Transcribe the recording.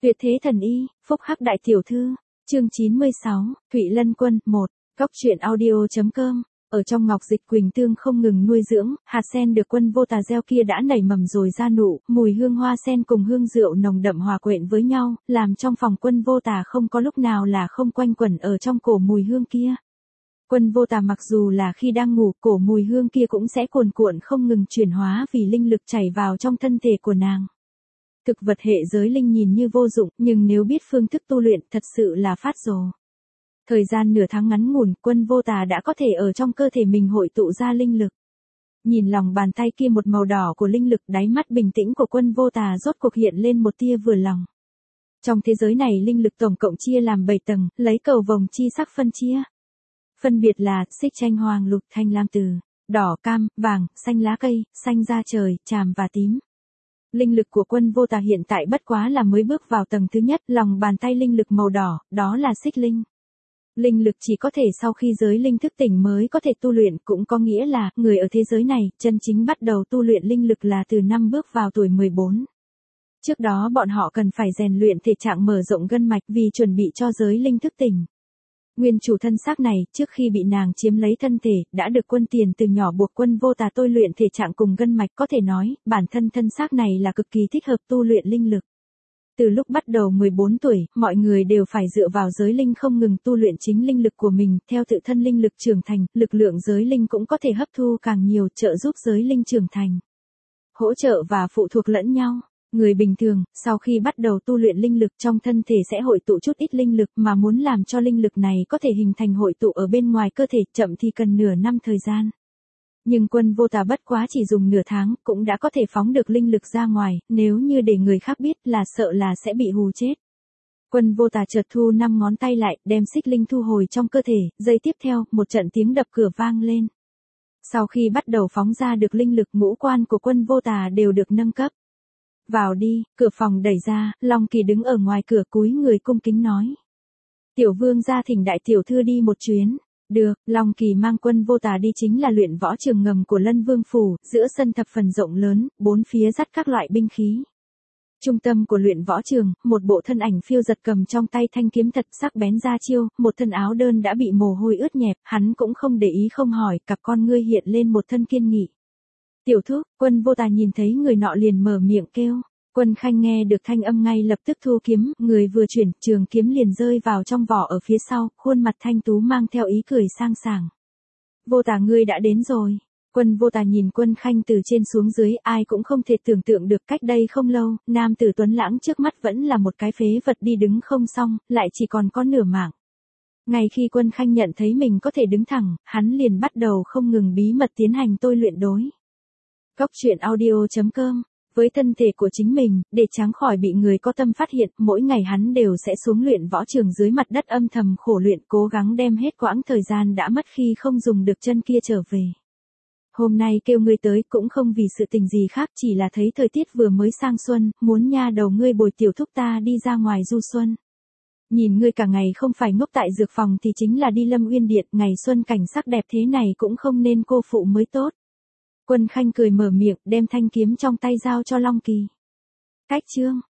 Tuyệt thế thần y, phúc hắc đại tiểu thư, chương 96, Thụy Lân Quân, 1, Góc truyện audio.com. Ở trong ngọc dịch quỳnh tương không ngừng nuôi dưỡng, hạt sen được Quân Vô Tà gieo kia đã nảy mầm rồi ra nụ, mùi hương hoa sen cùng hương rượu nồng đậm hòa quyện với nhau, làm trong phòng Quân Vô Tà không có lúc nào là không quanh quẩn ở trong cổ mùi hương kia. Quân Vô Tà mặc dù là khi đang ngủ, cổ mùi hương kia cũng sẽ cuồn cuộn không ngừng chuyển hóa vì linh lực chảy vào trong thân thể của nàng. Thực vật hệ giới linh nhìn như vô dụng, nhưng nếu biết phương thức tu luyện thật sự là phát rồ. Thời gian nửa tháng ngắn ngủn, Quân Vô Tà đã có thể ở trong cơ thể mình hội tụ ra linh lực. Nhìn lòng bàn tay kia một màu đỏ của linh lực, đáy mắt bình tĩnh của Quân Vô Tà rốt cuộc hiện lên một tia vừa lòng. Trong thế giới này linh lực tổng cộng chia làm 7 tầng, lấy cầu vồng chi sắc phân chia. Phân biệt là xích chanh hoàng lục thanh lam từ, đỏ cam, vàng, xanh lá cây, xanh da trời, tràm và tím. Linh lực của Quân Vô Tà hiện tại bất quá là mới bước vào tầng thứ nhất, lòng bàn tay linh lực màu đỏ, đó là xích linh. Linh lực chỉ có thể sau khi giới linh thức tỉnh mới có thể tu luyện, cũng có nghĩa là, người ở thế giới này, chân chính bắt đầu tu luyện linh lực là từ năm bước vào tuổi 14. Trước đó bọn họ cần phải rèn luyện thể trạng mở rộng gân mạch vì chuẩn bị cho giới linh thức tỉnh. Nguyên chủ thân xác này, trước khi bị nàng chiếm lấy thân thể, đã được Quân Tiền từ nhỏ buộc Quân Vô Tà tôi luyện thể trạng cùng gân mạch, có thể nói, bản thân thân xác này là cực kỳ thích hợp tu luyện linh lực. Từ lúc bắt đầu 14 tuổi, mọi người đều phải dựa vào giới linh không ngừng tu luyện chính linh lực của mình, theo tự thân linh lực trưởng thành, lực lượng giới linh cũng có thể hấp thu càng nhiều, trợ giúp giới linh trưởng thành. Hỗ trợ và phụ thuộc lẫn nhau. Người bình thường, sau khi bắt đầu tu luyện linh lực trong thân thể sẽ hội tụ chút ít linh lực, mà muốn làm cho linh lực này có thể hình thành hội tụ ở bên ngoài cơ thể, chậm thì cần nửa năm thời gian. Nhưng Quân Vô Tà bất quá chỉ dùng nửa tháng, cũng đã có thể phóng được linh lực ra ngoài, nếu như để người khác biết là sợ là sẽ bị hù chết. Quân Vô Tà chợt thu 5 ngón tay lại, đem xích linh thu hồi trong cơ thể, giây tiếp theo, một trận tiếng đập cửa vang lên. Sau khi bắt đầu phóng ra được linh lực, ngũ quan của Quân Vô Tà đều được nâng cấp. Vào đi, cửa phòng đẩy ra, Long Kỳ đứng ở ngoài cửa cúi người cung kính nói. Tiểu vương gia thỉnh đại tiểu thư đi một chuyến. Được, Long Kỳ mang Quân Vô Tà đi chính là luyện võ trường ngầm của Lân Vương Phủ, giữa sân thập phần rộng lớn, bốn phía dắt các loại binh khí. Trung tâm của luyện võ trường, một bộ thân ảnh phiêu giật cầm trong tay thanh kiếm thật sắc bén ra chiêu, một thân áo đơn đã bị mồ hôi ướt nhẹp, hắn cũng không để ý không hỏi, cặp con ngươi hiện lên một thân kiên nghị. Tiểu thúc, Quân Vô Tà nhìn thấy người nọ liền mở miệng kêu. Quân Khanh nghe được thanh âm ngay lập tức thu kiếm, người vừa chuyển, trường kiếm liền rơi vào trong vỏ ở phía sau, khuôn mặt thanh tú mang theo ý cười sang sảng. Vô Tà ngươi đã đến rồi. Quân Vô Tà nhìn Quân Khanh từ trên xuống dưới, ai cũng không thể tưởng tượng được cách đây không lâu, nam tử tuấn lãng trước mắt vẫn là một cái phế vật đi đứng không xong, lại chỉ còn có nửa mạng. Ngay khi Quân Khanh nhận thấy mình có thể đứng thẳng, hắn liền bắt đầu không ngừng bí mật tiến hành tôi luyện đối. Góc truyện audio.com. Với thân thể của chính mình, để tránh khỏi bị người có tâm phát hiện, mỗi ngày hắn đều sẽ xuống luyện võ trường dưới mặt đất âm thầm khổ luyện, cố gắng đem hết quãng thời gian đã mất khi không dùng được chân kia trở về. Hôm nay kêu ngươi tới cũng không vì sự tình gì khác, chỉ là thấy thời tiết vừa mới sang xuân, muốn nha đầu ngươi bồi tiểu thúc ta đi ra ngoài du xuân. Nhìn ngươi cả ngày không phải ngốc tại dược phòng thì chính là đi Lâm Uyên Điện, ngày xuân cảnh sắc đẹp thế này cũng không nên cô phụ mới tốt. Quân Khanh cười mở miệng, đem thanh kiếm trong tay giao cho Long Kỳ. Cách chương.